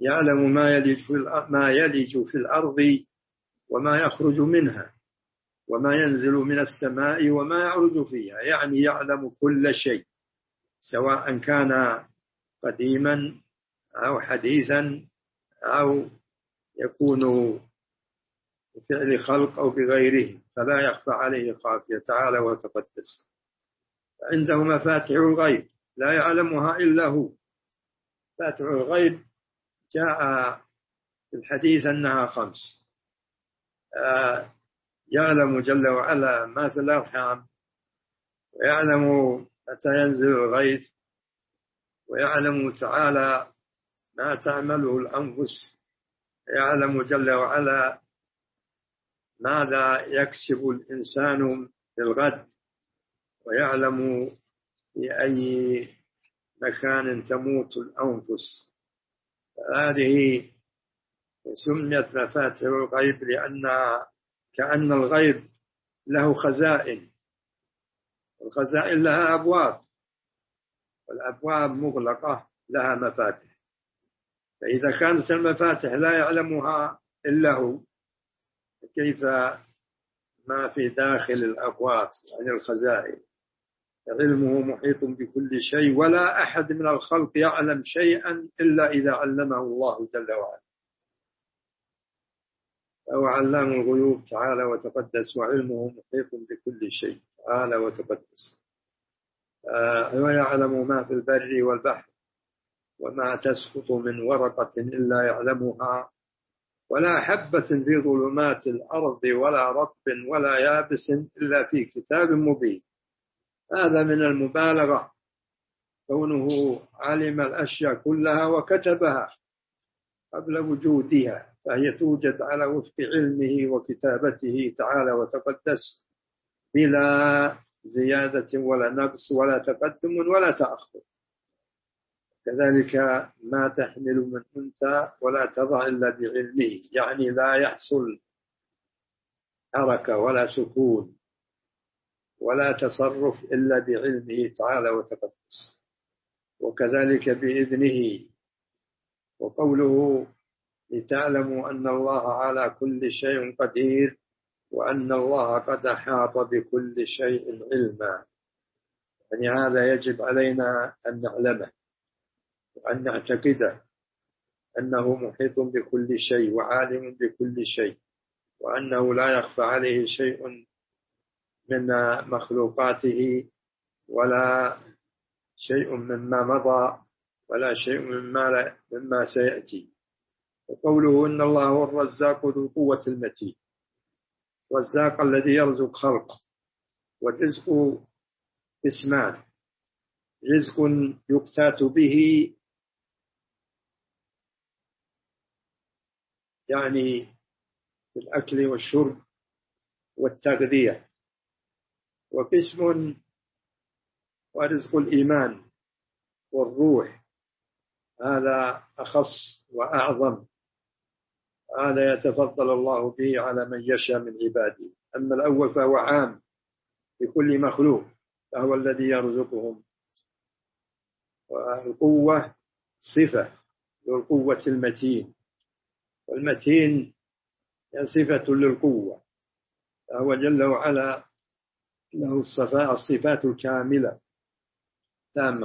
يعلم ما يلج في الأرض وما يخرج منها وما ينزل من السماء وما يعرج فيها، يعني يعلم كل شيء، سواء كان قديما أو حديثا أو يكون بفعل خلق أو بغيره، فلا يخفى عليه خافية تعالى وتقدس. عنده مفاتح الغيب لا يعلمها إلا هو. مفاتح الغيب جاء في الحديث أنها 5. يعلم جل وعلا ما في الأرحام، ويعلم متى ينزل الغيث، ويعلم تعالى ما تعمله الأنفس، يعلم جل وعلا ماذا يكسب الإنسان في الغد، ويعلم في أي مكان تموت الأنفس. هذه سميت مفاتح الغيب لأن كأن الغيب له خزائن، والخزائن لها أبواب، والأبواب مغلقة لها مفاتح. فإذا كانت المفاتح لا يعلمها إلا هو، كيف ما في داخل الأبواب يعني الخزائن؟ علمه محيط بكل شيء، ولا أحد من الخلق يعلم شيئا إلا إذا علمه الله جل وعلا، فهو علام الغيوب تعالى وتقدس، وعلمه محيط بكل شيء تعالى وتقدس. ويعلم ما في البر والبحر، وما تسقط من ورقة إلا يعلمها، ولا حبة في ظلمات الأرض ولا رطب ولا يابس إلا في كتاب مبين. هذا من المبالغة، كونه علم الأشياء كلها وكتبها قبل وجودها، فهي توجد على وفق علمه وكتابته تعالى وتقدس، بلا زيادة ولا نقص ولا تقدم ولا تأخر. كذلك ما تحمل من أنثى ولا تضع إلا بعلمه، يعني لا يحصل حركة ولا سكون ولا تصرف إلا بعلمه تعالى وتقدس، وكذلك بإذنه. وقوله لتعلموا أن الله على كل شيء قدير، وأن الله قد أحاط بكل شيء علما، يعني هذا يجب علينا أن نعلمه وأن نعتقده، أنه محيط بكل شيء وعالم بكل شيء، وأنه لا يخفى عليه شيء من مخلوقاته، ولا شيء مما مضى، ولا شيء مما سيأتي. وقوله إن الله هو الرزاق ذو القوة المتين، الرزاق الذي يرزق خلقه. والرزق اسمان: رزق يقتات به، يعني بالأكل والشرب والتغذية، وقسم ورزق الإيمان والروح، هذا أخص وأعظم، هذا يتفضل الله به على من يشاء من عباده. أما الأول فهو عام لكل مخلوق، فهو الذي يرزقهم. والقوة صفة ذو القوة المتين، والمتين هي صفة للقوة، فهو جل وعلا له الصفات الكاملة تامة.